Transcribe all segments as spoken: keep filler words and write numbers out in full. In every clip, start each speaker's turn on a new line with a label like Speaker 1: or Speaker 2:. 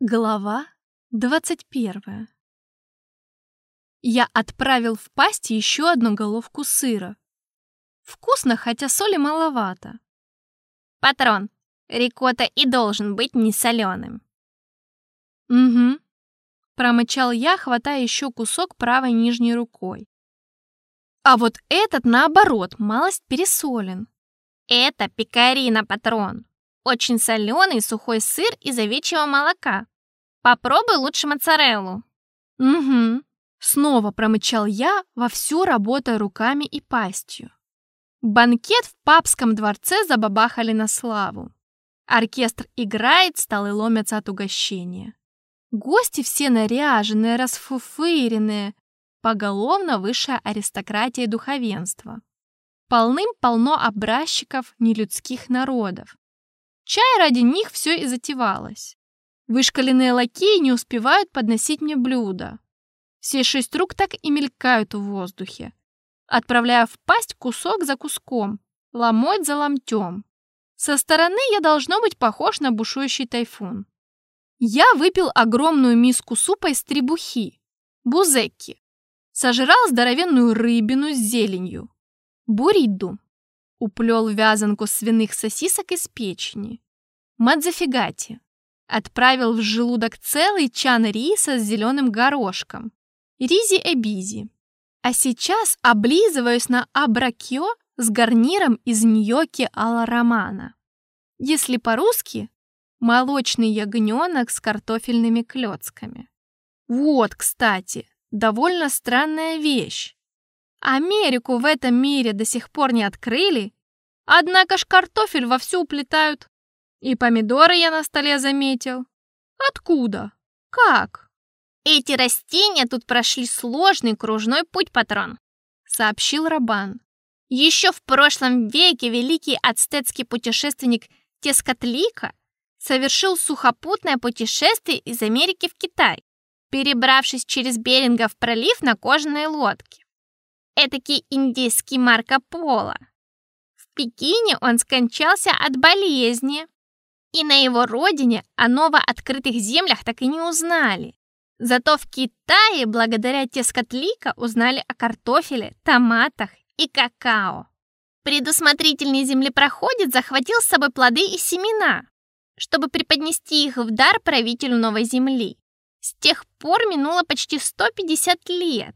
Speaker 1: Глава двадцать первая. Я отправил в пасть еще одну головку сыра. Вкусно, хотя соли маловато.
Speaker 2: Патрон, рикотта и должен быть несоленым.
Speaker 1: Угу. Промычал я, хватая еще кусок правой нижней рукой. А вот этот, наоборот, малость пересолен.
Speaker 2: Это пекарина, патрон. Очень соленый сухой сыр из овечьего молока. Попробуй лучше моцареллу.
Speaker 1: Угу. Снова промычал я, вовсю работая руками и пастью. Банкет в папском дворце забабахали на славу. Оркестр играет, столы ломятся от угощения. Гости все наряженные, расфуфыренные, поголовно высшая аристократия и духовенство. Полным-полно образчиков нелюдских народов. Чай ради них все и затевалось. Вышкаленные лакеи не успевают подносить мне блюда. Все шесть рук так и мелькают в воздухе, отправляя в пасть кусок за куском, ломоть за ломтем. Со стороны я должно быть похож на бушующий тайфун. Я выпил огромную миску супа из требухи, бузекки, сожрал здоровенную рыбину с зеленью, буридду, уплел вязанку свиных сосисок из печени, мадзафигати, отправил в желудок целый чан риса с зеленым горошком, ризи-эбизи. А сейчас облизываюсь на абракьо с гарниром из ньокки алла романа. Если по-русски, молочный ягненок с картофельными клёцками. Вот, кстати, довольно странная вещь. Америку в этом мире до сих пор не открыли, однако ж картофель вовсю уплетают. И помидоры я на столе заметил. Откуда? Как?
Speaker 2: Эти растения тут прошли сложный кружной путь, патрон,
Speaker 1: сообщил Рабан.
Speaker 2: Еще в прошлом веке великий ацтекский путешественник Тескатлика совершил сухопутное путешествие из Америки в Китай, перебравшись через Берингов пролив на кожаной лодке. Этакий индийский Марко Поло. В Пекине он скончался от болезни, и на его родине о новооткрытых землях так и не узнали. Зато в Китае, благодаря Тескатлика, узнали о картофеле, томатах и какао. Предусмотрительный землепроходец захватил с собой плоды и семена, чтобы преподнести их в дар правителю новой земли. С тех пор минуло почти сто пятьдесят лет.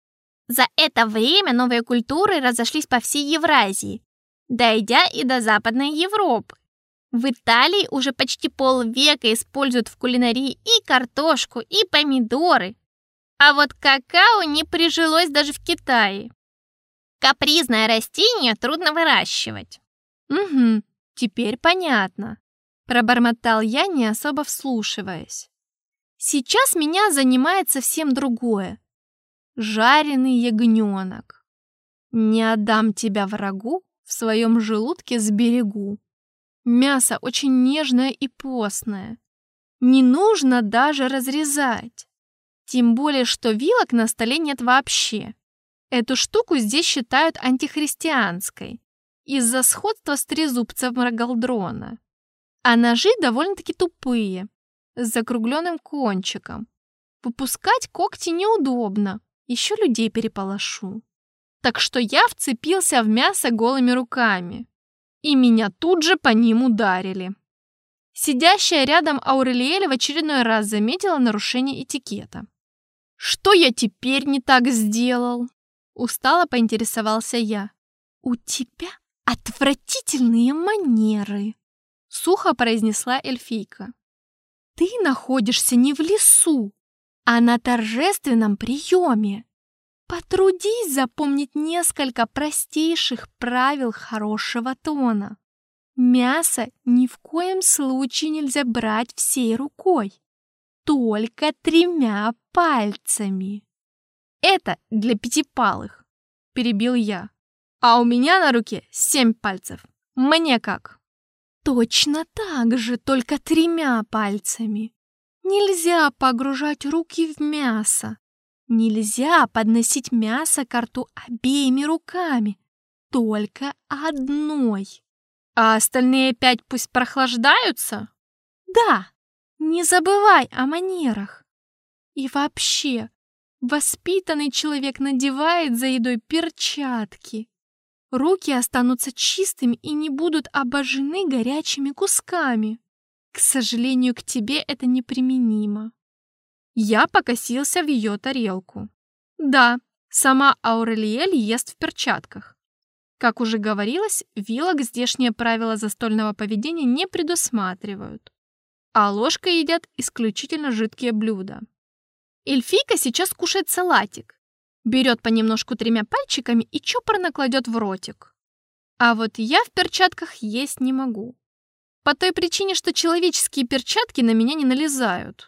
Speaker 2: За это время новые культуры разошлись по всей Евразии, дойдя и до Западной Европы. В Италии уже почти полвека используют в кулинарии и картошку, и помидоры. А вот какао не прижилось даже в Китае. Капризное растение трудно выращивать.
Speaker 1: Угу, теперь понятно. Пробормотал я, не особо вслушиваясь. Сейчас меня занимает совсем другое. Жареный ягненок. Не отдам тебя врагу, в своем желудке сберегу. Мясо очень нежное и постное. Не нужно даже разрезать. Тем более, что вилок на столе нет вообще. Эту штуку здесь считают антихристианской из-за сходства с трезубцем Рогалдрона. А ножи довольно-таки тупые, с закругленным кончиком. Выпускать когти неудобно, еще людей переполошу. Так что я вцепился в мясо голыми руками. И меня тут же по ним ударили. Сидящая рядом Аурелиэль в очередной раз заметила нарушение этикета. «Что я теперь не так сделал?» Устало поинтересовался я. «У тебя отвратительные манеры», — сухо произнесла эльфийка. «Ты находишься не в лесу, а на торжественном приеме. Потрудись запомнить несколько простейших правил хорошего тона. Мясо ни в коем случае нельзя брать всей рукой, только тремя пальцами». «Это для пятипалых», — перебил я. «А у меня на руке семь пальцев. Мне как?» «Точно так же, только тремя пальцами. Нельзя погружать руки в мясо. Нельзя подносить мясо ко рту обеими руками, только одной.
Speaker 2: А остальные пять пусть прохлаждаются?»
Speaker 1: «Да, Не забывай о манерах. И вообще, воспитанный человек надевает за едой перчатки. Руки останутся чистыми и не будут обожжены горячими кусками. К сожалению, к тебе это неприменимо. Я покосился в ее тарелку. Да, сама Аурелиэль ест в перчатках. Как уже говорилось, вилок здешние правила застольного поведения не предусматривают, а ложкой едят исключительно жидкие блюда. Эльфийка сейчас кушает салатик, берет понемножку тремя пальчиками и чопорно кладет в ротик. А вот я в перчатках есть не могу. По той причине, что человеческие перчатки на меня не налезают.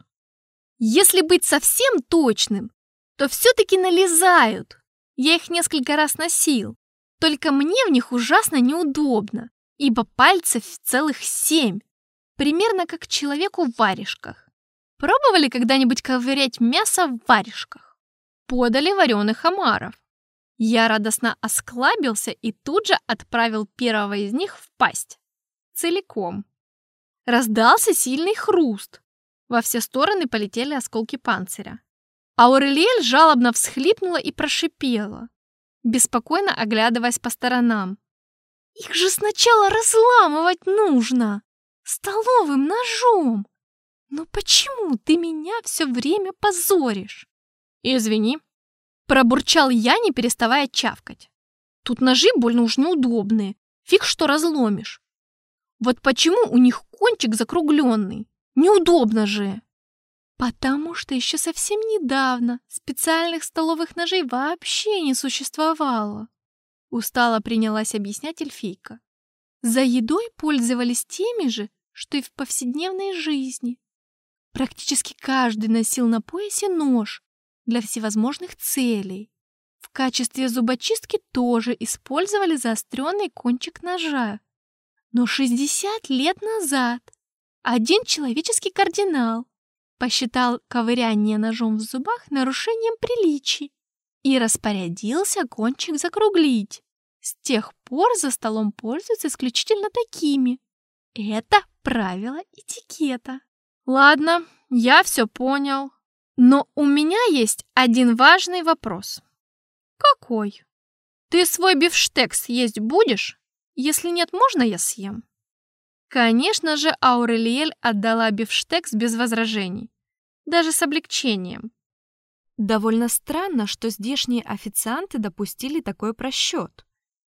Speaker 1: Если быть совсем точным, то все-таки налезают. Я их несколько раз носил. Только мне в них ужасно неудобно, ибо пальцев целых семь. Примерно как человеку в варежках. Пробовали когда-нибудь ковырять мясо в варежках? Подали вареных омаров. Я радостно осклабился и тут же отправил первого из них в пасть. Целиком. Раздался сильный хруст. Во все стороны полетели осколки панциря. Аурелиэль жалобно всхлипнула и прошипела, беспокойно оглядываясь по сторонам. «Их же сначала разламывать нужно! Столовым ножом! Но почему ты меня все время позоришь?» «Извини», — пробурчал я, не переставая чавкать. «Тут ножи больно уж неудобные, фиг что разломишь. Вот почему у них кончик закругленный? Неудобно же!» «Потому что еще совсем недавно специальных столовых ножей вообще не существовало», — устало принялась объяснять эльфийка. «За едой пользовались теми же, что и в повседневной жизни. Практически каждый носил на поясе нож для всевозможных целей. В качестве зубочистки тоже использовали заостренный кончик ножа. Но шестьдесят лет назад один человеческий кардинал посчитал ковыряние ножом в зубах нарушением приличий и распорядился кончик закруглить. С тех пор за столом пользуются исключительно такими. Это правило этикета». «Ладно, я все понял. Но у меня есть один важный вопрос». «Какой? Ты свой бифштекс есть будешь? Если нет, можно я съем?» Конечно же, Аурелиэль отдала бифштекс без возражений, даже с облегчением. Довольно странно, что здешние официанты допустили такой просчет.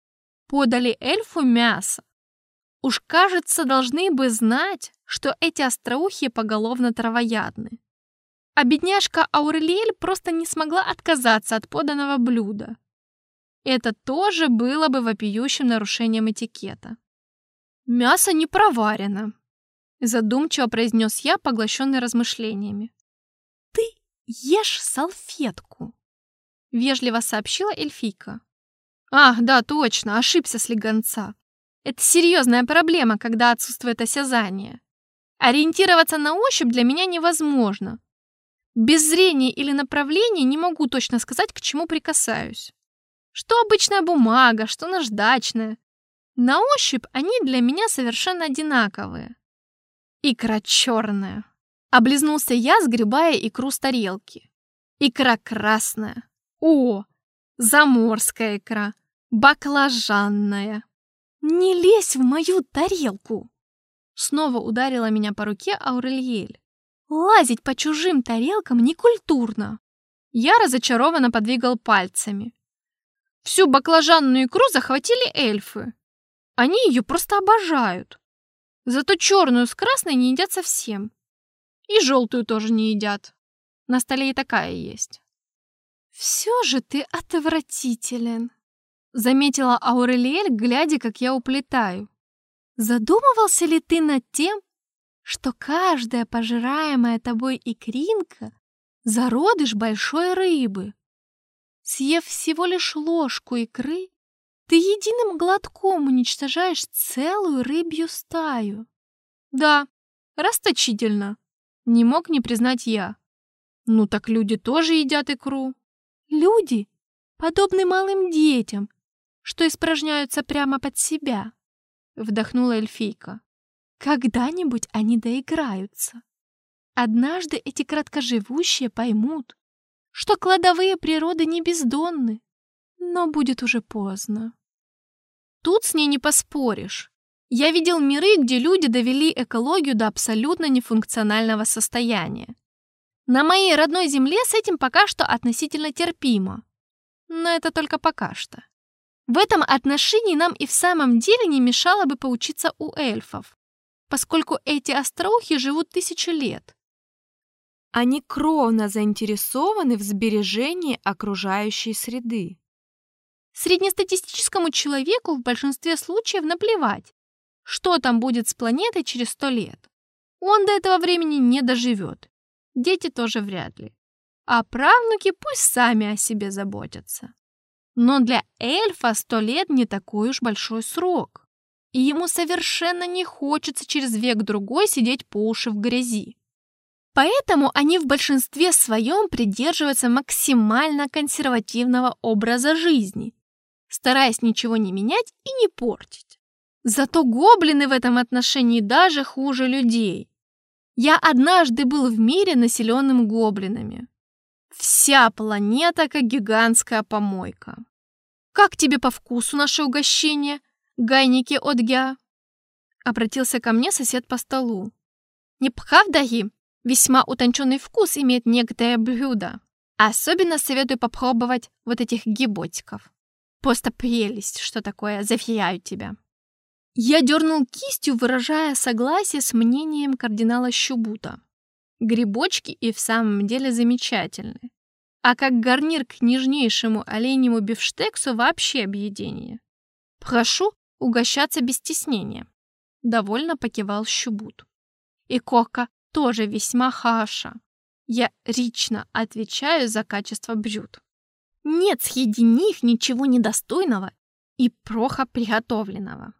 Speaker 1: Подали эльфу мясо. Уж, кажется, должны бы знать, что эти остроухие поголовно травоядны. А бедняжка Аурелиэль просто не смогла отказаться от поданного блюда. Это тоже было бы вопиющим нарушением этикета. «Мясо не проварено», — задумчиво произнес я, поглощенный размышлениями. «Ты ешь салфетку», — вежливо сообщила эльфийка. «Ах, да, точно, ошибся слегонца. Это серьезная проблема, когда отсутствует осязание. Ориентироваться на ощупь для меня невозможно. Без зрения или направления не могу точно сказать, к чему прикасаюсь. Что обычная бумага, что наждачная. На ощупь они для меня совершенно одинаковые. Икра черная. Облизнулся я, сгребая икру с тарелки. Икра красная. О, заморская икра. Баклажанная. Не лезь в мою тарелку. Снова ударила меня по руке Аурелиэль. Лазить по чужим тарелкам некультурно. Я разочарованно подвигал пальцами. Всю баклажанную икру захватили эльфы. Они ее просто обожают. Зато черную с красной не едят совсем. И желтую тоже не едят. На столе и такая есть. «Все же ты отвратителен», — заметила Аурелиэль, глядя, как я уплетаю. «Задумывался ли ты над тем, что каждая пожираемая тобой икринка — зародыш большой рыбы? Съев всего лишь ложку икры, ты единым глотком уничтожаешь целую рыбью стаю». «Да, расточительно», — не мог не признать я. «Ну так люди тоже едят икру». «Люди подобны малым детям, что испражняются прямо под себя», — вдохнула эльфийка. «Когда-нибудь они доиграются. Однажды эти краткоживущие поймут, что кладовые природы не бездонны, но будет уже поздно. Тут с ней не поспоришь. Я видел миры, где люди довели экологию до абсолютно нефункционального состояния. На моей родной земле с этим пока что относительно терпимо. Но это только пока что. В этом отношении нам и в самом деле не мешало бы поучиться у эльфов, поскольку эти остроухи живут тысячу лет. Они кровно заинтересованы в сбережении окружающей среды. Среднестатистическому человеку в большинстве случаев наплевать, что там будет с планетой через сто лет. Он до этого времени не доживет. Дети тоже вряд ли. А правнуки пусть сами о себе заботятся. Но для эльфа сто лет не такой уж большой срок. И ему совершенно не хочется через век-другой сидеть по уши в грязи. Поэтому они в большинстве своем придерживаются максимально консервативного образа жизни, стараясь ничего не менять и не портить. Зато гоблины в этом отношении даже хуже людей. Я однажды был в мире, населенном гоблинами. Вся планета как гигантская помойка. «Как тебе по вкусу наше угощение, гайники Одгя?» Обратился ко мне сосед по столу. «Не правда-ли? Весьма утонченный вкус имеет некоторые блюда. Особенно советую попробовать вот этих гиботиков. Просто прелесть, что такое, заверяю тебя». Я дернул кистью, выражая согласие с мнением кардинала Щубута. Грибочки и в самом деле замечательны. А как гарнир к нежнейшему оленьему бифштексу вообще объедение. Прошу угощаться без стеснения. Довольно покивал Щубут. И кока тоже весьма хороша. Я лично отвечаю за качество блюд. Нет среди них ничего недостойного и плохо приготовленного.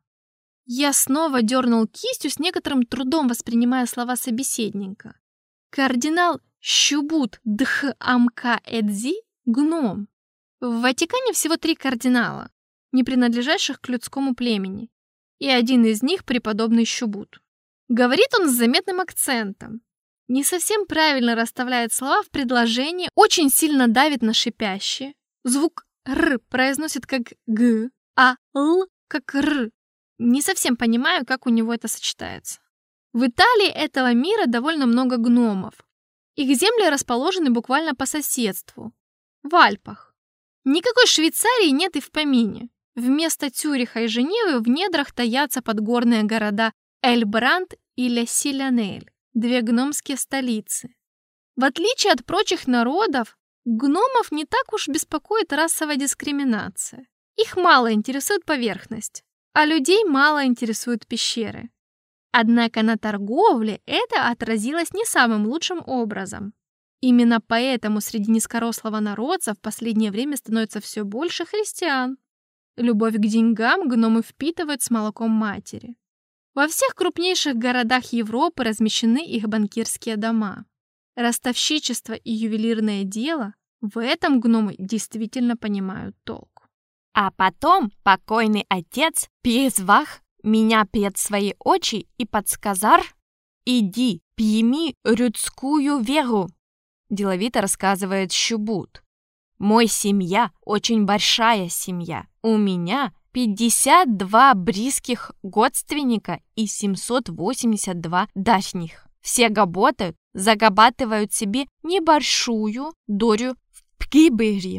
Speaker 1: Я снова дернул кистью, с некоторым трудом воспринимая слова собеседника. Кардинал Щубут Дх-Амка-Эдзи — гном. В Ватикане всего три кардинала, не принадлежащих к людскому племени, и один из них — преподобный Щубут. Говорит он с заметным акцентом, не совсем правильно расставляет слова в предложении, очень сильно давит на шипящее, звук «р» произносит как «г», а «л» как «р». Не совсем понимаю, как у него это сочетается. В Италии этого мира довольно много гномов. Их земли расположены буквально по соседству, в Альпах. Никакой Швейцарии нет и в помине. Вместо Цюриха и Женевы в недрах таятся подгорные города Эльбранд и Ля-Силянель, две гномские столицы. В отличие от прочих народов, гномов не так уж беспокоит расовая дискриминация. Их мало интересует поверхность, а людей мало интересуют пещеры. Однако на торговле это отразилось не самым лучшим образом. Именно поэтому среди низкорослого народца в последнее время становится все больше христиан. Любовь к деньгам гномы впитывают с молоком матери. Во всех крупнейших городах Европы размещены их банкирские дома. Ростовщичество и ювелирное дело — в этом гномы действительно понимают толк.
Speaker 3: А потом покойный отец призвал меня пред свои очи и подсказал: «Иди, прими людскую веру», — деловито рассказывает Щубут. «Мой семья очень большая семья. У меня пятьдесят два близких родственника и семьсот восемьдесят два дальних. Все работают, зарабатывают себе небольшую долю в прибыли.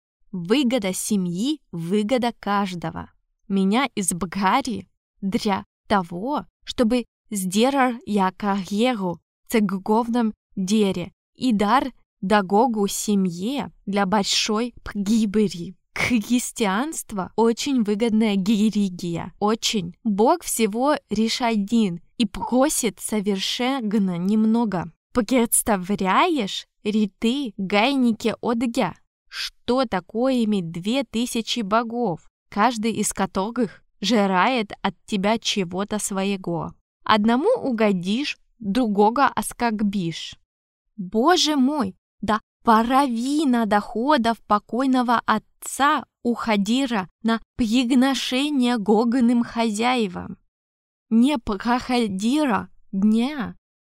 Speaker 3: Выгода семьи – выгода каждого. Меня избрали для того, чтобы сделал я карьеру в церковном деле и дар дорогу семье для большой прибыли. Христианство – очень выгодная религия, очень. Бог всего лишь один и просит совершенно немного. Представляешь ли ты, гайники Одгя, что такое иметь две тысячи богов, каждый из которых жирает от тебя чего-то своего? Одному угодишь, другого оскорбишь. Боже мой, да половина доходов покойного отца уходила на пригношение гоголым хозяевам. Не проходило дня,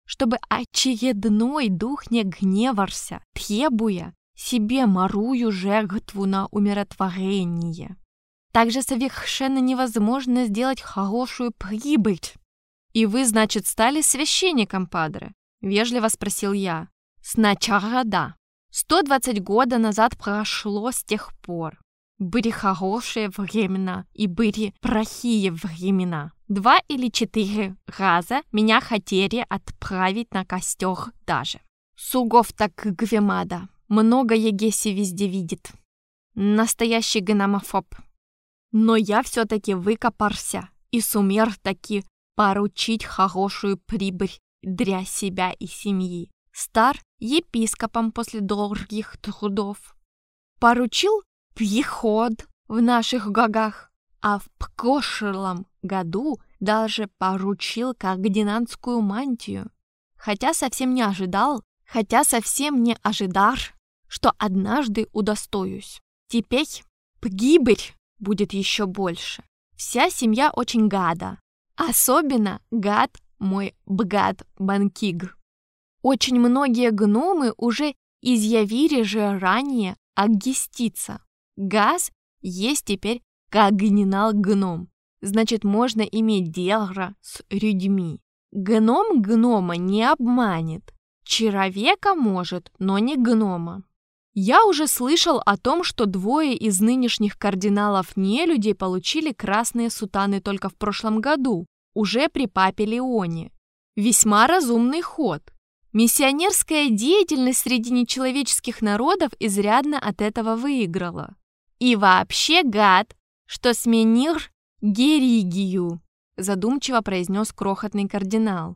Speaker 3: чтобы очередной дух не гневался, требуя себе марую жертву на умиротворение. Также совершенно невозможно сделать хорошую прибыль. «И вы, значит, стали священником, падре?» — вежливо спросил я. «Сначала да. сто двадцать года назад прошло с тех пор. Были хорошие времена и были плохие времена. Два или четыре раза меня хотели отправить на костер даже. Сугов так гремада. Много егеси везде видит. Настоящий гономофоб. Но я все-таки выкопался и сумел таки поручить хорошую прибыль для себя и семьи. Стар епископом после долгих трудов. Поручил приход в наших гагах, а в прошлом году даже поручил кардинальскую мантию. Хотя совсем не ожидал, хотя совсем не ожидал, что однажды удостоюсь. Теперь погибель будет еще больше. Вся семья очень гада. Особенно гад мой бгад Банкиг. Очень многие гномы уже изъявили же ранее огеститься. Газ есть теперь кардинал-гном. Значит, можно иметь дело с людьми. Гном гнома не обманет. Человека может, но не гнома. Я уже слышал о том, что двое из нынешних кардиналов нелюдей получили красные сутаны только в прошлом году, уже при папе Леоне. Весьма разумный ход. Миссионерская деятельность среди нечеловеческих народов изрядно от этого выиграла. И вообще гад, что сменил геригию, задумчиво произнес крохотный кардинал.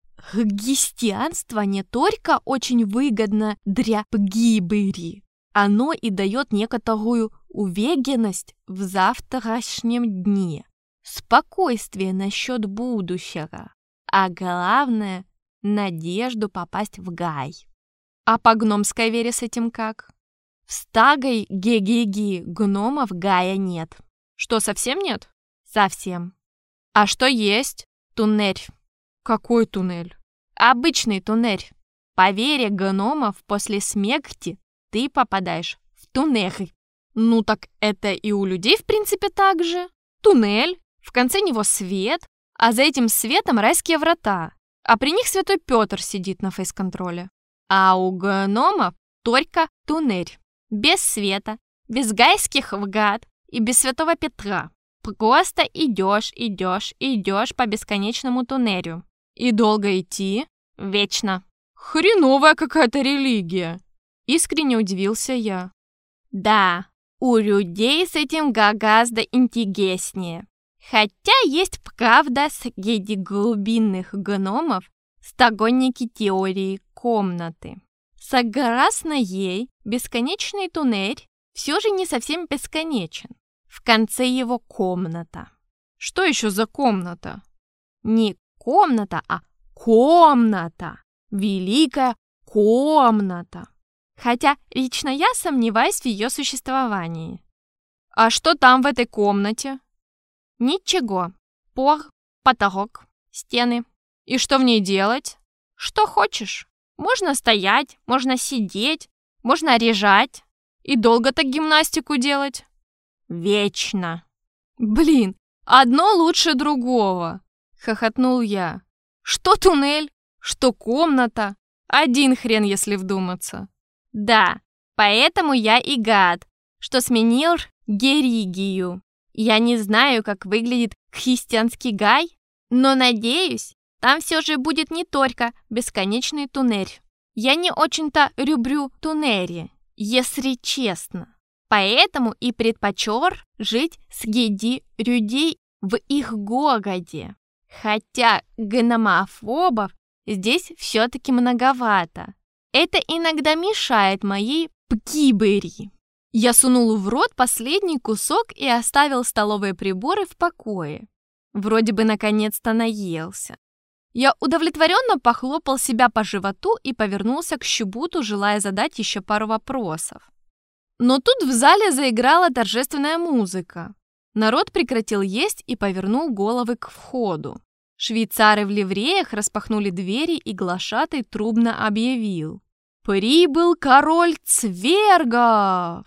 Speaker 3: Христианство не только очень выгодно для погибели, оно и дает некоторую уверенность в завтрашнем дне, спокойствие насчет будущего, а главное – надежду попасть в гай. А по гномской вере с этим как? В стагой гегеги гномов гая нет. Что, совсем нет? Совсем. А что есть? Туннель. Какой туннель? Обычный туннель. По вере гномов после смерти ты попадаешь в туннель. Ну так это и у людей в принципе так же. Туннель, в конце него свет, а за этим светом райские врата. А при них святой Петр сидит на фейс-контроле. А у гномов только туннель. Без света, без гайских врат и без святого Петра. Просто идешь, идешь, идешь по бесконечному туннелю. И долго идти? Вечно. Хреновая какая-то религия. Искренне удивился я. Да, у людей с этим гораздо интереснее. Хотя есть правда среди глубинных гномов сторонники теории комнаты. Согласно ей, бесконечный туннель все же не совсем бесконечен. В конце его комната. Что еще за комната? Не комната, а комната. Великая комната. Хотя лично я сомневаюсь в ее существовании. А что там в этой комнате? Ничего. Пол, потолок, стены. И что в ней делать? Что хочешь. Можно стоять, можно сидеть, можно лежать. И долго так гимнастику делать? Вечно. Блин, одно лучше другого, хохотнул я. Что туннель, что комната. Один хрен, если вдуматься. Да, поэтому я и гад, что сменил геригию. Я не знаю, как выглядит христианский гай, но надеюсь, там все же будет не только бесконечный туннель. Я не очень-то люблю туннели, если честно. Поэтому и предпочел жить среди людей в их городе. Хотя гномофобов здесь все-таки многовато. Это иногда мешает моей пгибери. Я сунул в рот последний кусок и оставил столовые приборы в покое. Вроде бы наконец-то наелся. Я удовлетворенно похлопал себя по животу и повернулся к Щубуту, желая задать еще пару вопросов. Но тут в зале заиграла торжественная музыка. Народ прекратил есть и повернул головы к входу. Швейцары в ливреях распахнули двери, и глашатай трубно объявил: «Прибыл король цвергов!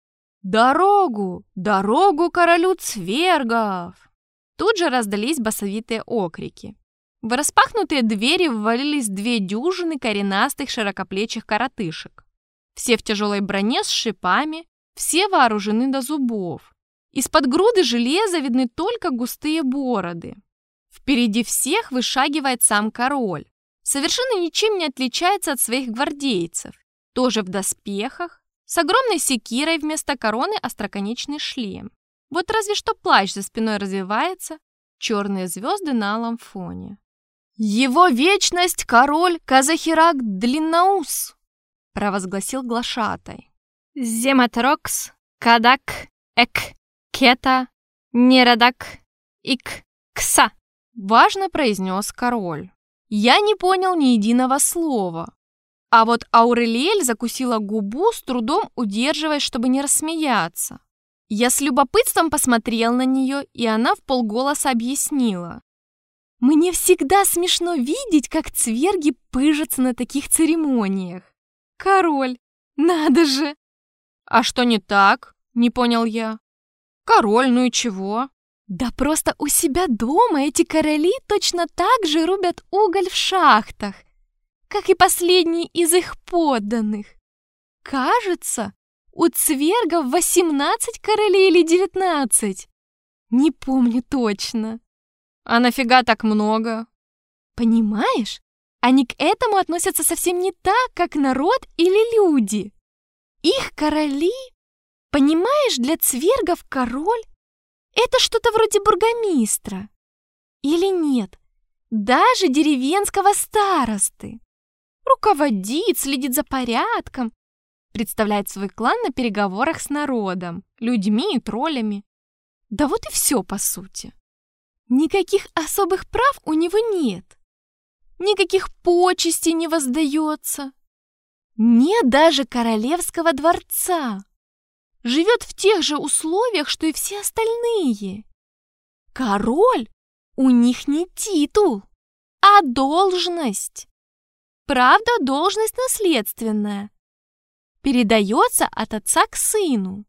Speaker 3: Дорогу, дорогу королю цвергов!» Тут же раздались басовитые окрики. В распахнутые двери ввалились две дюжины коренастых широкоплечих коротышек. Все в тяжелой броне с шипами, все вооружены до зубов. Из-под груды железа видны только густые бороды. Впереди всех вышагивает сам король. Совершенно ничем не отличается от своих гвардейцев. Тоже в доспехах, с огромной секирой вместо короны остроконечный шлем. Вот разве что плащ за спиной развивается, черные звезды на алом фоне. «Его вечность король Казахирак Длинноус!» — провозгласил глашатай.
Speaker 2: «Зематрокс, кадак, эк, кета, нерадак, ик, кса!»
Speaker 3: — важно произнес король. Я не понял ни единого слова. А вот Аурелиэль закусила губу, с трудом удерживаясь, чтобы не рассмеяться. Я с любопытством посмотрел на нее, и она вполголоса объяснила. «Мне всегда смешно видеть, как цверги пыжатся на таких церемониях. Король, надо же!» «А что не так?» — не понял я. «Король, ну и чего?» «Да просто у себя дома эти короли точно так же рубят уголь в шахтах, как и последние из их подданных. Кажется, у цвергов восемнадцать королей или девятнадцать. Не помню точно». «А нафига так много?» «Понимаешь, они к этому относятся совсем не так, как народ или люди. Их короли, понимаешь, для цвергов король — это что-то вроде бургомистра. Или нет, даже деревенского старосты. Руководит, следит за порядком, представляет свой клан на переговорах с народом, людьми и троллями. Да вот и все, по сути. Никаких особых прав у него нет. Никаких почестей не воздается. Нет даже королевского дворца. Живет в тех же условиях, что и все остальные. Король у них не титул, а должность. Правда, должность наследственная. Передается от отца к сыну.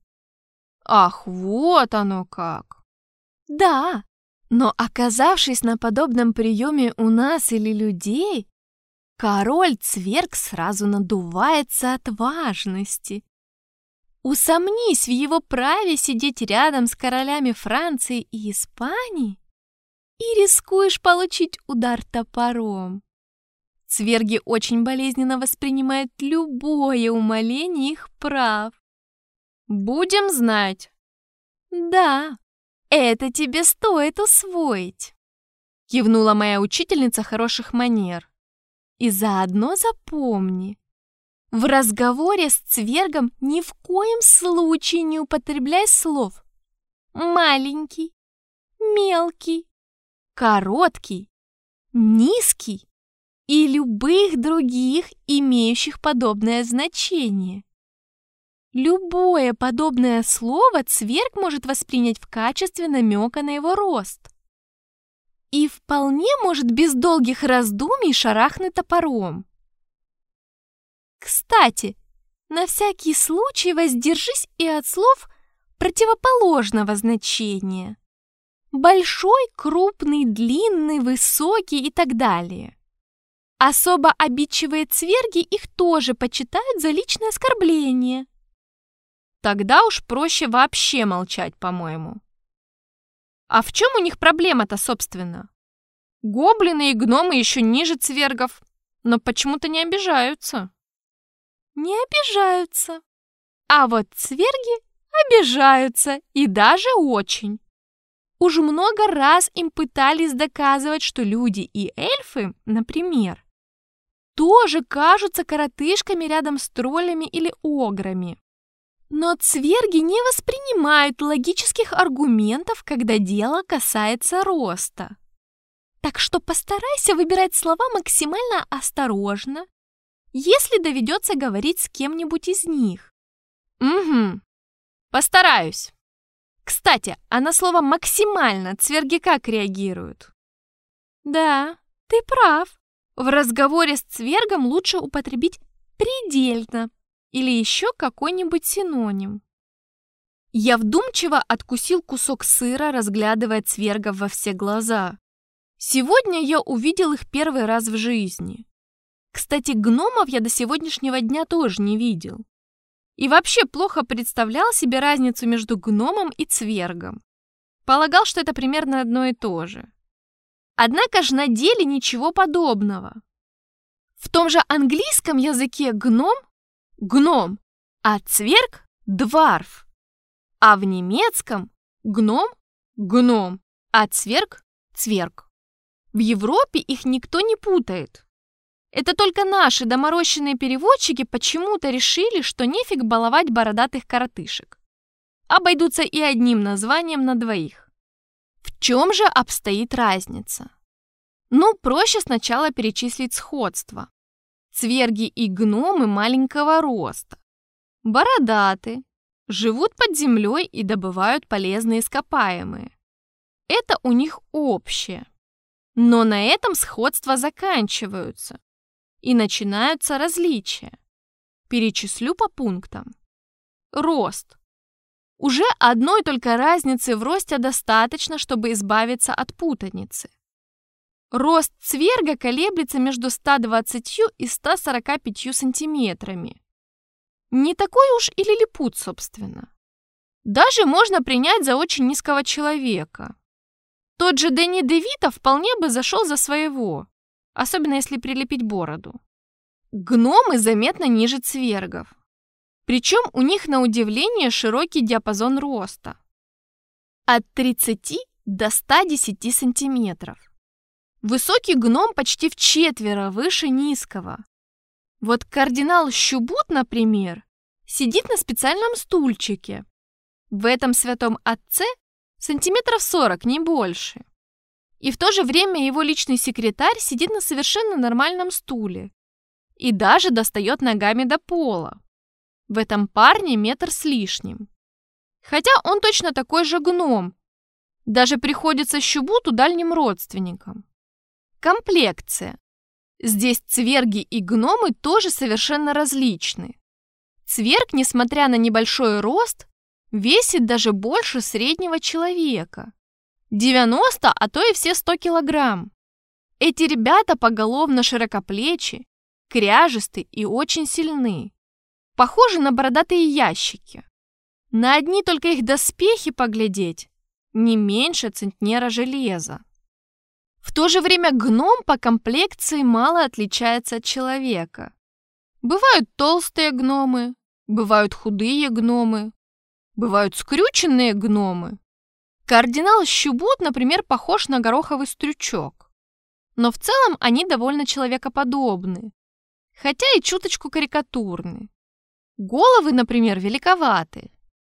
Speaker 3: Ах, вот оно как. Да, но оказавшись на подобном приеме у нас или людей, король-цверг сразу надувается от важности. Усомнись в его праве сидеть рядом с королями Франции и Испании, и рискуешь получить удар топором. Цверги очень болезненно воспринимают любое умаление их прав. Будем знать. Да, это тебе стоит усвоить, кивнула моя учительница хороших манер. И заодно запомни, в разговоре с цвергом ни в коем случае не употребляй слов маленький, мелкий, короткий, низкий и любых других, имеющих подобное значение. Любое подобное слово цверг может воспринять в качестве намека на его рост. И вполне может без долгих раздумий шарахнуть топором. Кстати, на всякий случай воздержись и от слов противоположного значения. Большой, крупный, длинный, высокий и так далее. Особо обидчивые цверги их тоже почитают за личное оскорбление. Тогда уж проще вообще молчать, по-моему. А в чем у них проблема-то, собственно? Гоблины и гномы еще ниже цвергов, но почему-то не обижаются. Не обижаются. А вот цверги обижаются, и даже очень. Уж много раз им пытались доказывать, что люди и эльфы, например, тоже кажутся коротышками рядом с троллями или ограми. Но цверги не воспринимают логических аргументов, когда дело касается роста. Так что постарайся выбирать слова максимально осторожно, если доведется говорить с кем-нибудь из них. Угу, постараюсь. Кстати, а на слово «максимально» цверги как реагируют? Да, ты прав. В разговоре с цвергом лучше употребить «предельно» или еще какой-нибудь синоним. Я вдумчиво откусил кусок сыра, разглядывая цвергов во все глаза. Сегодня я увидел их первый раз в жизни. Кстати, гномов я до сегодняшнего дня тоже не видел. И вообще плохо представлял себе разницу между гномом и цвергом. Полагал, что это примерно одно и то же. Однако же на деле ничего подобного. В том же английском языке гном – гном, а цверг – дварф. А в немецком гном – гном, а цверг – цверг. В Европе их никто не путает. Это только наши доморощенные переводчики почему-то решили, что нефиг баловать бородатых коротышек. Обойдутся и одним названием на двоих. В чем же обстоит разница? Ну, проще сначала перечислить сходство. Цверги и гномы маленького роста. Бородаты, живут под землей и добывают полезные ископаемые. Это у них общее. Но на этом сходства заканчиваются. И начинаются различия. Перечислю по пунктам. Рост. Уже одной только разницы в росте достаточно, чтобы избавиться от путаницы. Рост цверга колеблется между ста двадцатью и ста сорока пятью сантиметрами. Не такой уж и лилипут, собственно. Даже можно принять за очень низкого человека. Тот же Дэнни Девито вполне бы зашел за своего, особенно если прилепить бороду. Гномы заметно ниже цвергов. Причем у них на удивление широкий диапазон роста. От тридцати до ста десяти сантиметров. Высокий гном почти в четверо выше низкого. Вот кардинал Щубут, например, сидит на специальном стульчике. В этом святом отце сантиметров сорок, не больше. И в то же время его личный секретарь сидит на совершенно нормальном стуле и даже достает ногами до пола. В этом парне метр с лишним. Хотя он точно такой же гном. Даже приходится Щубуту дальним родственникам. Комплекция. Здесь цверги и гномы тоже совершенно различны. Цверг, несмотря на небольшой рост, весит даже больше среднего человека. девяносто, а то и все сто килограмм. Эти ребята поголовно широкоплечи, кряжесты и очень сильны. Похожи на бородатые ящики. На одни только их доспехи поглядеть не меньше центнера железа. В то же время гном по комплекции мало отличается от человека. Бывают толстые гномы, бывают худые гномы, бывают скрюченные гномы. Кардинал Щубут, например, похож на гороховый стручок. Но в целом они довольно человекоподобны, хотя и чуточку карикатурны. Головы, например, великоваты.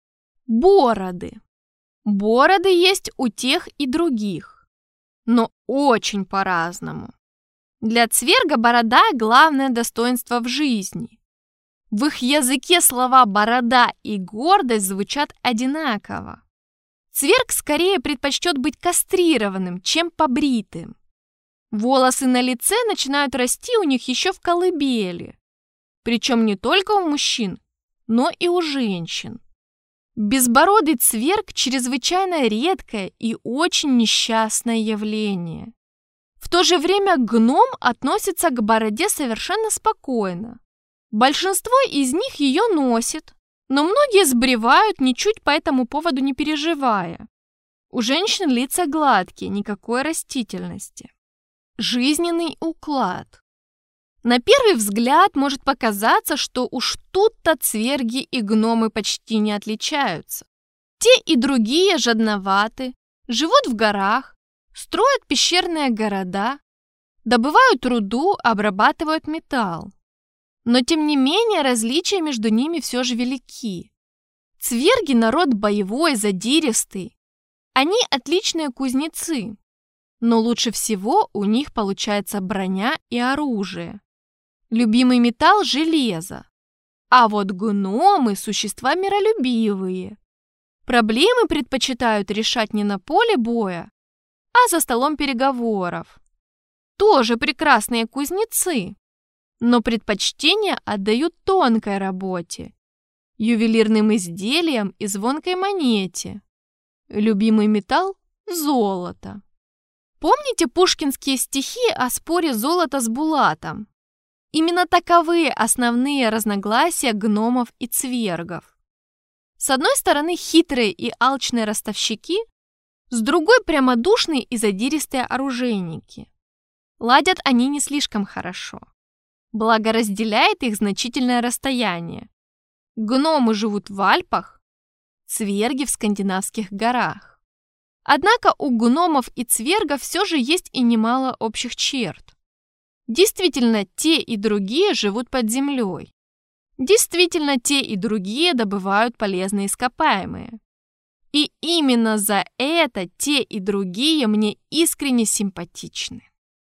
Speaker 3: Бороды. Бороды есть у тех и других, но очень по-разному. Для цверга борода – главное достоинство в жизни. В их языке слова «борода» и «гордость» звучат одинаково. Цверг скорее предпочтет быть кастрированным, чем побритым. Волосы на лице начинают расти у них еще в колыбели. Причем не только у мужчин, но и у женщин. Безбородый цверг – чрезвычайно редкое и очень несчастное явление. В то же время гном относится к бороде совершенно спокойно. Большинство из них ее носит, но многие сбривают, ничуть по этому поводу не переживая. У женщин лица гладкие, никакой растительности. Жизненный уклад. На первый взгляд может показаться, что уж тут-то цверги и гномы почти не отличаются. Те и другие жадноваты, живут в горах, строят пещерные города, добывают руду, обрабатывают металл. Но тем не менее различия между ними все же велики. Цверги – народ боевой, задиристый. Они отличные кузнецы, но лучше всего у них получается броня и оружие. Любимый металл – железо. А вот гномы – существа миролюбивые. Проблемы предпочитают решать не на поле боя, а за столом переговоров. тоже прекрасные кузнецы, но предпочтение отдают тонкой работе, ювелирным изделиям и звонкой монете. Любимый металл – золото. Помните пушкинские стихи о споре золота с булатом? Именно таковы основные разногласия гномов и цвергов. С одной стороны хитрые и алчные ростовщики, с другой прямодушные и задиристые оружейники. Ладят они не слишком хорошо. Благо разделяет их значительное расстояние. Гномы живут в Альпах, цверги в скандинавских горах. Однако у гномов и цвергов все же есть и немало общих черт. Действительно, те и другие живут под землей. Действительно, те и другие добывают полезные ископаемые. И именно за это те и другие мне искренне симпатичны.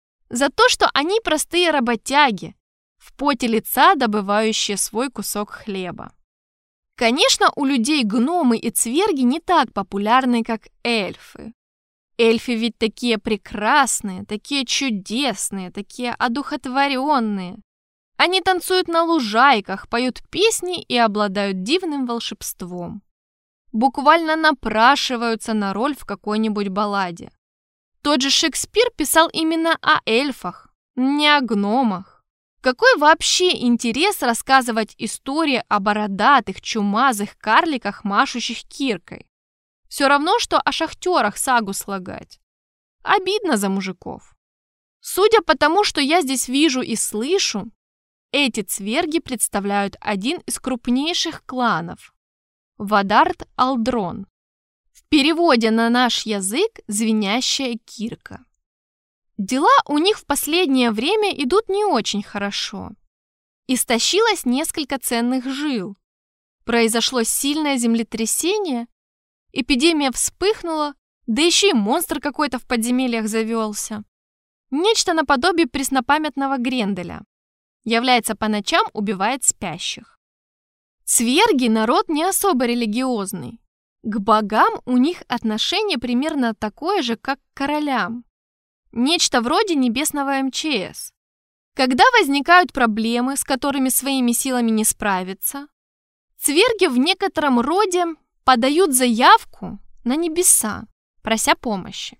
Speaker 3: За то, что они простые работяги, в поте лица добывающие свой кусок хлеба. Конечно, у людей гномы и цверги не так популярны, как эльфы. Эльфы ведь такие прекрасные, такие чудесные, такие одухотворенные. Они танцуют на лужайках, поют песни и обладают дивным волшебством. Буквально напрашиваются на роль в какой-нибудь балладе. Тот же Шекспир писал именно о эльфах, не о гномах. Какой вообще интерес рассказывать истории о бородатых, чумазых карликах, машущих киркой? Все равно, что о шахтерах сагу слагать. Обидно за мужиков. Судя по тому, что я здесь вижу и слышу, эти цверги представляют один из крупнейших кланов – Вадарт-Алдрон. В переводе на наш язык «звенящая кирка». Дела у них в последнее время идут не очень хорошо. Истощилось несколько ценных жил. Произошло сильное землетрясение, эпидемия вспыхнула, да еще и монстр какой-то в подземельях завелся. Нечто наподобие преснопамятного Гренделя. Является по ночам, убивает спящих. Цверги – народ не особо религиозный. К богам у них отношение примерно такое же, как к королям. Нечто вроде небесного эм че эс. Когда возникают проблемы, с которыми своими силами не справиться, цверги в некотором роде подают заявку на небеса, прося помощи.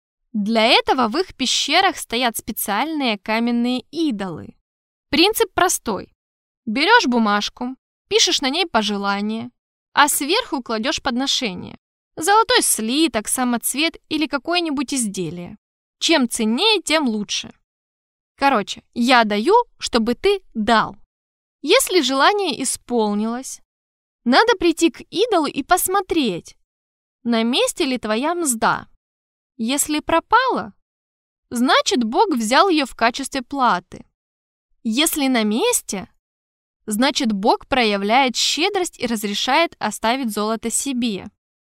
Speaker 3: Для этого в их пещерах стоят специальные каменные идолы. Принцип простой. Берешь бумажку, пишешь на ней пожелание, а сверху кладешь подношение. Золотой слиток, самоцвет или какое-нибудь изделие. Чем ценнее, тем лучше. Короче, я даю, чтобы ты дал. Если желание исполнилось, надо прийти к идолу и посмотреть, на месте ли твоя мзда. Если пропала, значит, Бог взял ее в качестве платы. Если на месте, значит, Бог проявляет щедрость и разрешает оставить золото себе.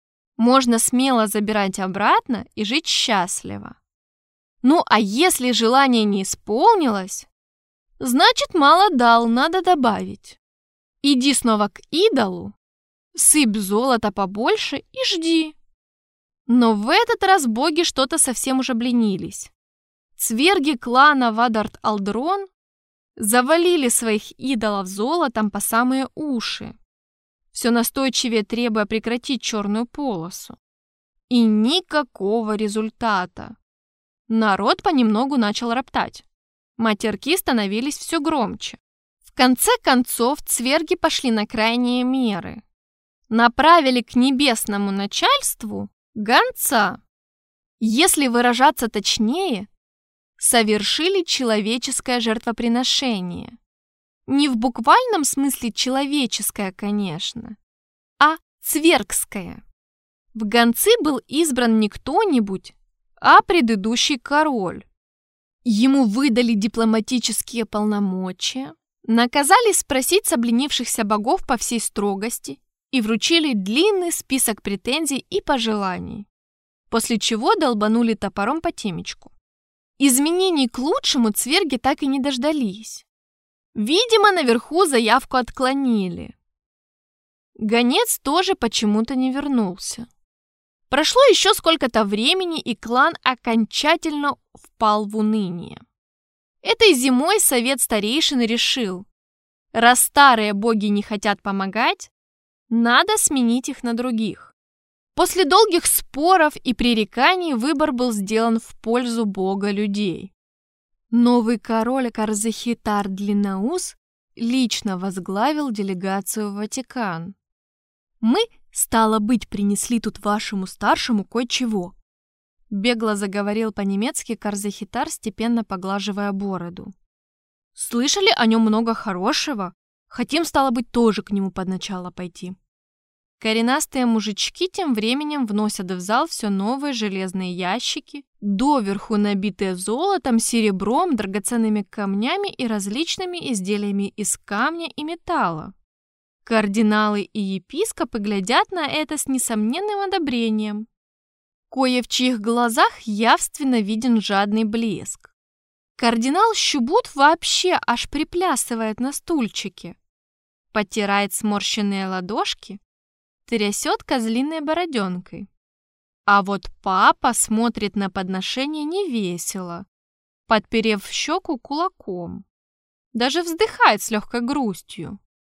Speaker 3: Можно смело забирать обратно и жить счастливо. Ну, а если желание не исполнилось, значит, мало дал, надо добавить. Иди снова к идолу, сыпь золото побольше и жди. Но в этот раз боги что-то совсем уже обленились. Цверги клана Вадарт-Алдрон завалили своих идолов золотом по самые уши, все настойчивее требуя прекратить черную полосу. И никакого результата. Народ понемногу начал роптать. Матерки становились все громче. В конце концов, цверги пошли на крайние меры. Направили к небесному начальству гонца. Если выражаться точнее, совершили человеческое жертвоприношение. Не в буквальном смысле человеческое, конечно, а цвергское. В гонцы был избран не кто-нибудь, а предыдущий король. Ему выдали дипломатические полномочия, наказали спросить с обленившихся богов по всей строгости и вручили длинный список претензий и пожеланий, после чего долбанули топором по темечку. Изменений к лучшему цверги так и не дождались. Видимо, наверху заявку отклонили. Гонец тоже почему-то не вернулся. Прошло еще сколько-то времени, и клан окончательно впал в уныние. Этой зимой совет старейшин решил, раз старые боги не хотят помогать, надо сменить их на других. После долгих споров и пререканий выбор был сделан в пользу бога людей. Новый король Карзахитар Длинноус лично возглавил делегацию в Ватикан. «Мы, стало быть, принесли тут вашему старшему кое-чего», бегло заговорил по-немецки Карзахитар, степенно поглаживая бороду. «Слышали о нем много хорошего? Хотим, стало быть, тоже к нему под начало пойти». Коренастые мужички тем временем вносят в зал все новые железные ящики, доверху набитые золотом, серебром, драгоценными камнями и различными изделиями из камня и металла. Кардиналы и епископы глядят на это с несомненным одобрением. Кое в чьих глазах явственно виден жадный блеск. Кардинал Щубут вообще аж приплясывает на стульчике, потирает сморщенные ладошки, трясет козлиной бороденкой. А вот папа смотрит на подношение невесело, подперев щеку кулаком. Даже вздыхает с легкой грустью.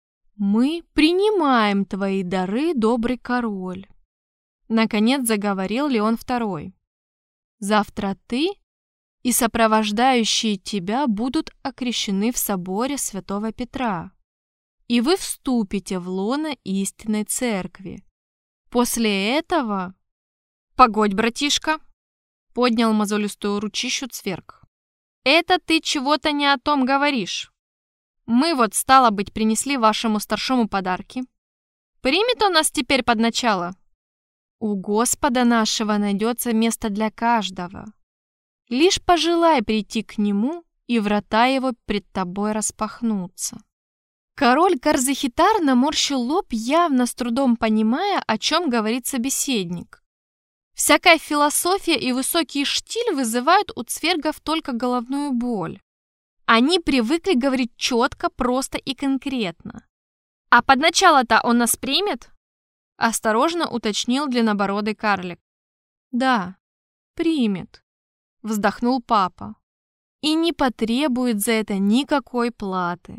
Speaker 3: «Мы принимаем твои дары, добрый король», наконец заговорил Леон второй. «Завтра ты и сопровождающие тебя будут окрещены в соборе Святого Петра, и вы вступите в лоно истинной церкви. После этого...» «Погодь, братишка!» — поднял мозолистую ручищу Цверк. «Это ты чего-то не о том говоришь. Мы вот, стало быть, принесли вашему старшему подарки. Примет он нас теперь под начало?» «У Господа нашего найдется место для каждого. Лишь пожелай прийти к нему, и врата его пред тобой распахнутся». Король Карзахитар наморщил лоб, явно с трудом понимая, о чем говорит собеседник. Всякая философия и высокий штиль вызывают у цвергов только головную боль. Они привыкли говорить четко, просто и конкретно. «А под начало-то он нас примет?» — осторожно уточнил длиннобородый карлик. «Да, примет», — вздохнул папа. «И не потребует за это никакой платы».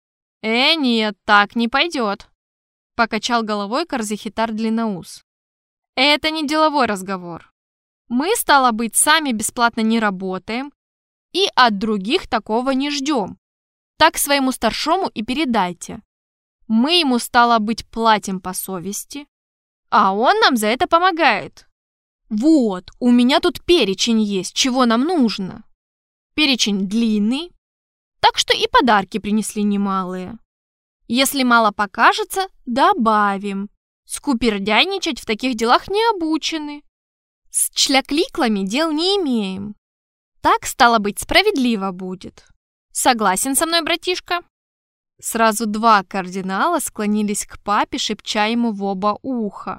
Speaker 3: «Э, нет, так не пойдет», — покачал головой Карзахитар Длинноус. «Это не деловой разговор. Мы, стало быть, сами бесплатно не работаем и от других такого не ждем. Так своему старшему и передайте. Мы ему, стало быть, платим по совести, а он нам за это помогает. Вот, у меня тут перечень есть, чего нам нужно. Перечень длинный, так что и подарки принесли немалые. Если мало покажется, добавим. Скупердяйничать в таких делах не обучены. С члякликлами дел не имеем. Так, стало быть, справедливо будет. Согласен со мной, братишка?» Сразу два кардинала склонились к папе, шепча ему в оба уха.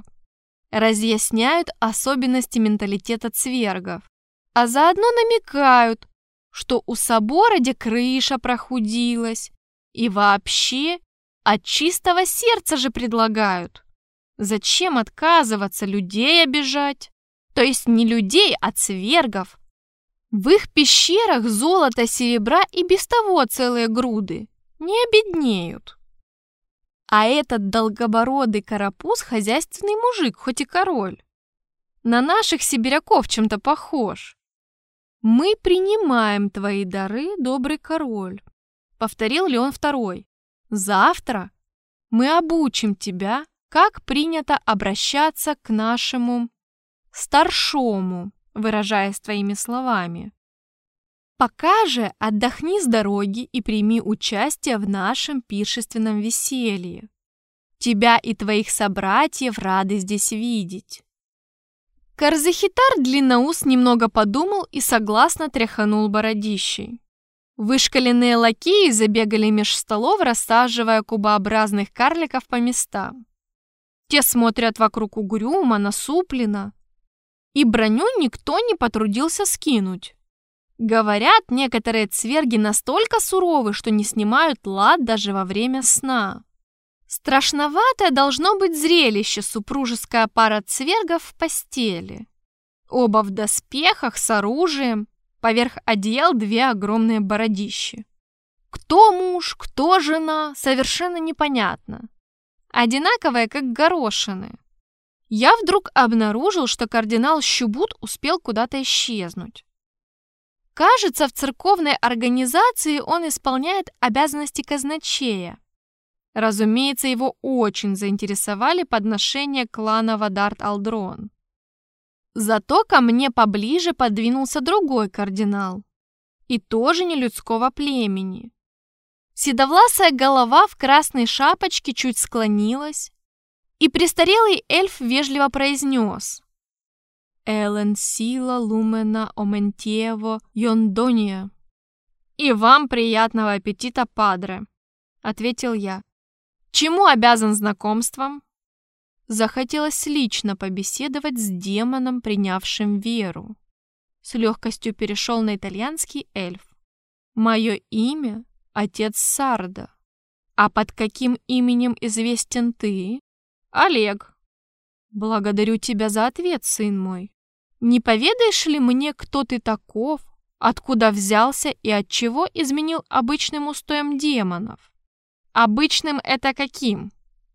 Speaker 3: Разъясняют особенности менталитета цвергов, а заодно намекают, что у собора где крыша прохудилась, и вообще от чистого сердца же предлагают. Зачем отказываться, людей обижать? То есть не людей, а цвергов. В их пещерах золота, серебра и без того целые груды. Не обеднеют. А этот долгобородый карапуз хозяйственный мужик, хоть и король. На наших сибиряков чем-то похож. «Мы принимаем твои дары, добрый король», — повторил Леон второй. «Завтра мы обучим тебя, как принято обращаться к нашему старшому», выражаясь твоими словами. «Пока же отдохни с дороги и прими участие в нашем пиршественном веселье. Тебя и твоих собратьев рады здесь видеть». Карзахитар Длинноус немного подумал и согласно тряханул бородищей. Вышкаленные лакеи забегали меж столов, рассаживая кубообразных карликов по местам. Те смотрят вокруг угрюмо, насупленно. И броню никто не потрудился скинуть. Говорят, некоторые цверги настолько суровы, что не снимают лад даже во время сна.
Speaker 1: Страшноватое должно быть зрелище супружеская пара цвергов в постели. Оба в доспехах с оружием, поверх одеял две огромные бородищи. Кто муж, кто жена, совершенно непонятно. Одинаковые, как горошины. Я вдруг обнаружил, что кардинал Щубут успел куда-то исчезнуть. Кажется, в церковной организации он исполняет обязанности казначея. Разумеется, его очень заинтересовали подношения клана Вадарт-Алдрон. Зато ко мне поближе подвинулся другой кардинал, и тоже не людского племени. Седовласая голова в красной шапочке чуть склонилась, и престарелый эльф вежливо произнес: «Элен сила лумена оментьево йондония». «И вам приятного аппетита, падре», — ответил я. «Чему обязан знакомством?» Захотелось лично побеседовать с демоном, принявшим веру. С легкостью перешел на итальянский эльф. «Мое имя — отец Сарда. А под каким именем известен ты?» «Олег». «Благодарю тебя за ответ, сын мой. Не поведаешь ли мне, кто ты таков, откуда взялся и от чего изменил обычным устоям демонов?» «Обычным это каким?»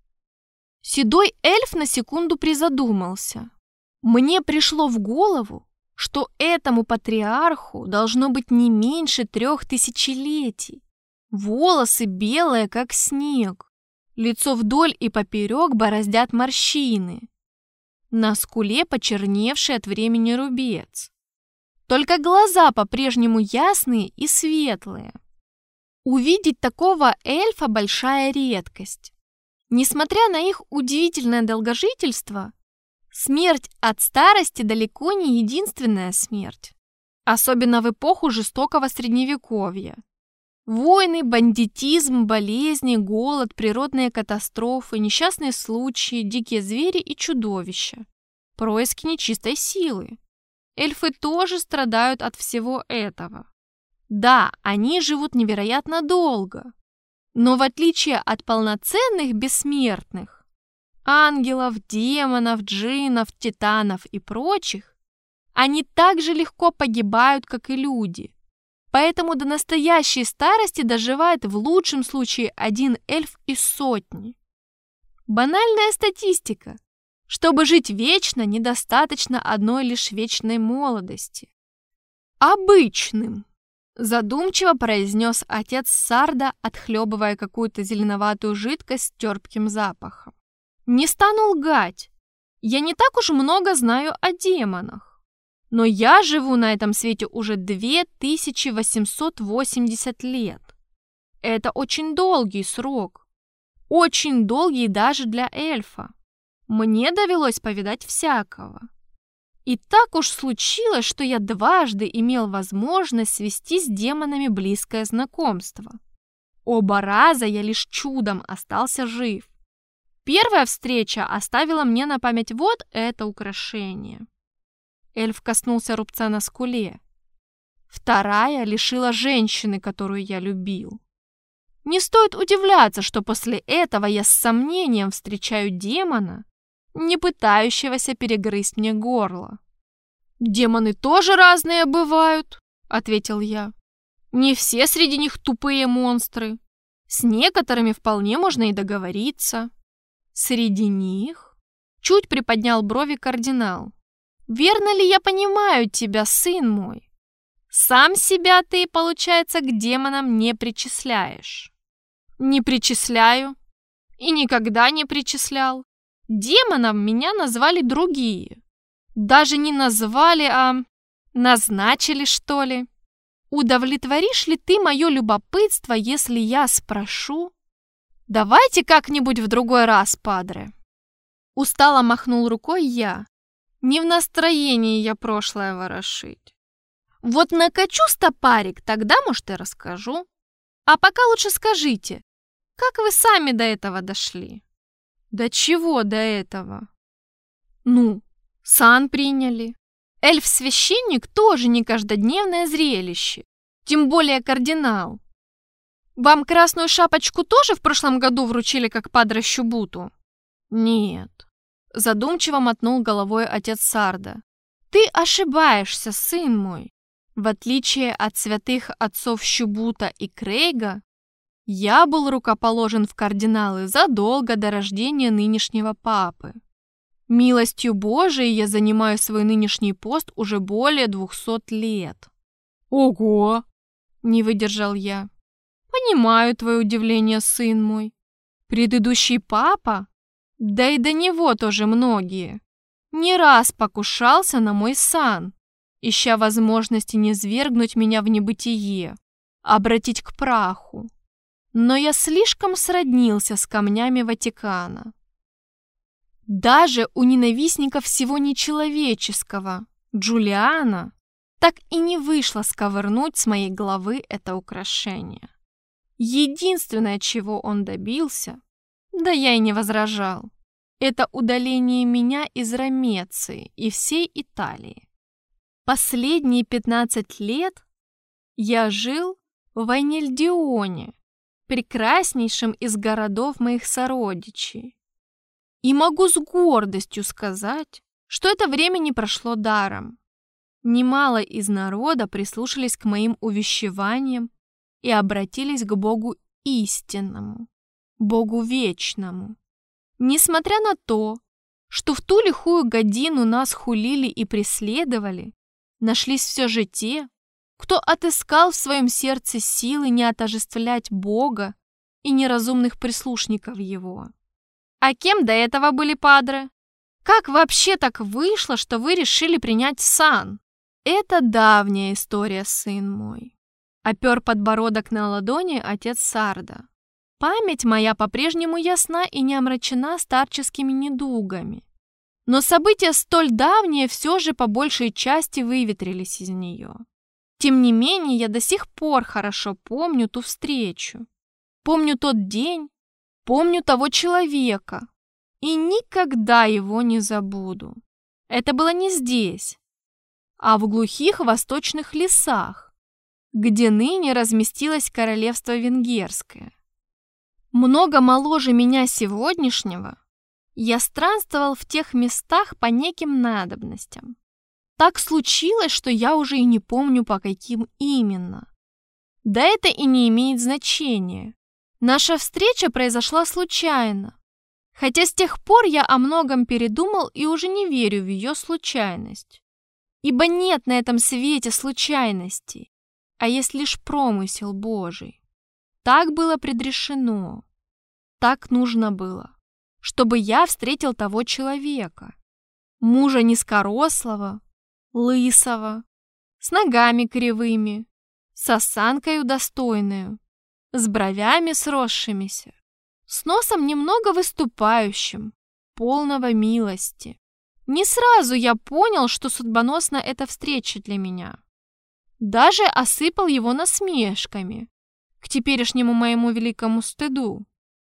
Speaker 1: Седой эльф на секунду призадумался. Мне пришло в голову, что этому патриарху должно быть не меньше трех тысячелетий. Волосы белые, как снег. Лицо вдоль и поперек бороздят морщины. На скуле почерневший от времени рубец. Только глаза по-прежнему ясные и светлые. Увидеть такого эльфа – большая редкость. Несмотря на их удивительное долгожительство, смерть от старости далеко не единственная смерть. Особенно в эпоху жестокого средневековья. Войны, бандитизм, болезни, голод, природные катастрофы, несчастные случаи, дикие звери и чудовища. Происки нечистой силы. Эльфы тоже страдают от всего этого. Да, они живут невероятно долго. Но в отличие от полноценных бессмертных, ангелов, демонов, джиннов, титанов и прочих, они так же легко погибают, как и люди. Поэтому до настоящей старости доживает в лучшем случае один эльф из сотни. Банальная статистика. Чтобы жить вечно, недостаточно одной лишь вечной молодости. Обычным. Задумчиво произнес отец Сарда, отхлебывая какую-то зеленоватую жидкость с терпким запахом. Не стану лгать. Я не так уж много знаю о демонах. Но я живу на этом свете уже две тысячи восемьсот восемьдесят лет. Это очень долгий срок. Очень долгий даже для эльфа. Мне довелось повидать всякого. И так уж случилось, что я дважды имел возможность свести с демонами близкое знакомство. Оба раза я лишь чудом остался жив. Первая встреча оставила мне на память вот это украшение. Эльф коснулся рубца на скуле. Вторая лишила женщины, которую я любил. Не стоит удивляться, что после этого я с сомнением встречаю демона, не пытающегося перегрызть мне горло. «Демоны тоже разные бывают», — ответил я. «Не все среди них тупые монстры. С некоторыми вполне можно и договориться». «Среди них?» — чуть приподнял брови кардинал. «Верно ли я понимаю тебя, сын мой? Сам себя ты, получается, к демонам не причисляешь». «Не причисляю. И никогда не причислял. Демоном меня назвали другие. Даже не назвали, а назначили, что ли. Удовлетворишь ли ты мое любопытство, если я спрошу? Давайте как-нибудь в другой раз, падре». Устало махнул рукой я. Не в настроении я прошлое ворошить. Вот накачу стопарик, тогда, может, и расскажу. А пока лучше скажите, как вы сами до этого дошли? До чего до этого? Ну, сан приняли. Эльф-священник тоже не каждодневное зрелище, тем более кардинал. Вам красную шапочку тоже в прошлом году вручили как падре Щубуту? Нет. Задумчиво мотнул головой отец Сарда. Ты ошибаешься, сын мой. В отличие от святых отцов Щубута и Крейга, я был рукоположен в кардиналы задолго до рождения нынешнего папы. Милостью Божией я занимаю свой нынешний пост уже более двухсот лет. Ого! Не выдержал я. Понимаю твое удивление, сын мой. Предыдущий папа, да и до него тоже многие, не раз покушался на мой сан, ища возможности низвергнуть меня в небытие, обратить к праху. Но я слишком сроднился с камнями Ватикана. Даже у ненавистников всего нечеловеческого, Джулиана, так и не вышло сковырнуть с моей головы это украшение. Единственное, чего он добился, да я и не возражал, это удаление меня из Ромеции и всей Италии. Последние пятнадцать лет я жил в Вайнельдионе, прекраснейшем из городов моих сородичей. И могу с гордостью сказать, что это время не прошло даром. Немало из народа прислушались к моим увещеваниям и обратились к Богу истинному, Богу вечному. Несмотря на то, что в ту лихую годину нас хулили и преследовали, нашлись все же те, кто отыскал в своем сердце силы не отождествлять Бога и неразумных прислушников Его. А кем до этого были падре? Как вообще так вышло, что вы решили принять сан? Это давняя история, сын мой. Опер подбородок на ладони отец Сарда. Память моя по-прежнему ясна и не омрачена старческими недугами. Но события столь давние все же по большей части выветрились из нее. Тем не менее, я до сих пор хорошо помню ту встречу. Помню тот день, помню того человека. И никогда его не забуду. Это было не здесь, а в глухих восточных лесах, где ныне разместилось королевство венгерское. Много моложе меня сегодняшнего, я странствовал в тех местах по неким надобностям. Так случилось, что я уже и не помню, по каким именно. Да это и не имеет значения. Наша встреча произошла случайно, хотя с тех пор я о многом передумал и уже не верю в ее случайность. Ибо нет на этом свете случайностей, а есть лишь промысел Божий. Так было предрешено, так нужно было, чтобы я встретил того человека, мужа низкорослого, лысого, с ногами кривыми, с осанкою достойною, с бровями сросшимися, с носом немного выступающим, полного милости. Не сразу я понял, что судьбоносна эта встреча для меня. Даже осыпал его насмешками, к теперешнему моему великому стыду.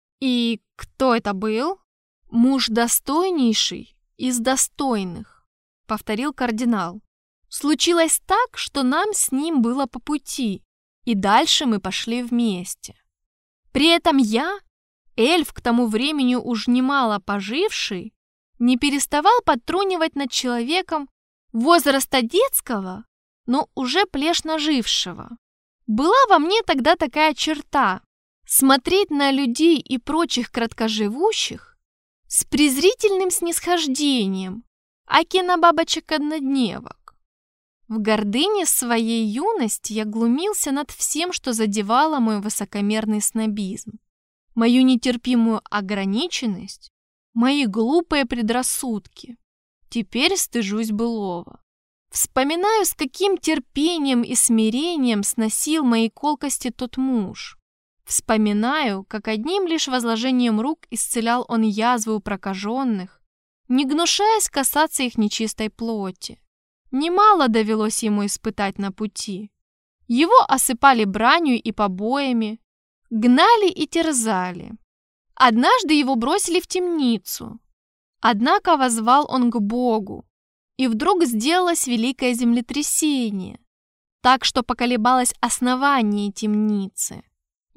Speaker 1: И кто это был? Муж достойнейший из достойных, повторил кардинал. Случилось так, что нам с ним было по пути, и дальше мы пошли вместе. При этом я, эльф, к тому времени уж немало поживший, не переставал подтрунивать над человеком возраста детского, но уже плешно жившего. Была во мне тогда такая черта – смотреть на людей и прочих краткоживущих с презрительным снисхождением, аки на бабочек-однодневок. В гордыне своей юности я глумился над всем, что задевало мой высокомерный снобизм, мою нетерпимую ограниченность, мои глупые предрассудки. Теперь стыжусь былого. Вспоминаю, с каким терпением и смирением сносил мои колкости тот муж. Вспоминаю, как одним лишь возложением рук исцелял он язвы у прокаженных, не гнушаясь касаться их нечистой плоти. Немало довелось ему испытать на пути. Его осыпали бранью и побоями, гнали и терзали. Однажды его бросили в темницу. Однако воззвал он к Богу, и вдруг сделалось великое землетрясение, так что поколебалось основание темницы.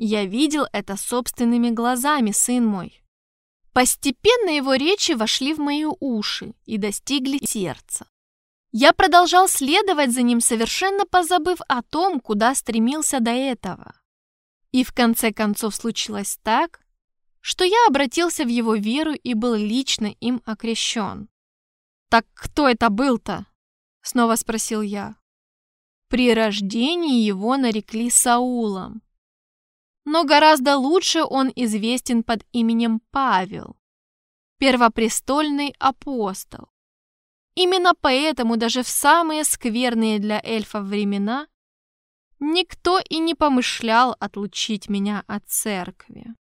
Speaker 3: Я видел это собственными глазами, сын мой. Постепенно его речи вошли в мои уши и достигли сердца. Я продолжал следовать за ним, совершенно позабыв о том, куда стремился до этого. И в конце концов случилось так, что я обратился в его веру и был лично им окрещен. «Так кто это был-то?» — снова спросил я. При рождении его нарекли Саулом, но гораздо лучше он известен под именем Павел, первопрестольный апостол. Именно поэтому даже в самые скверные для эльфов времена никто и не помышлял отлучить меня от церкви.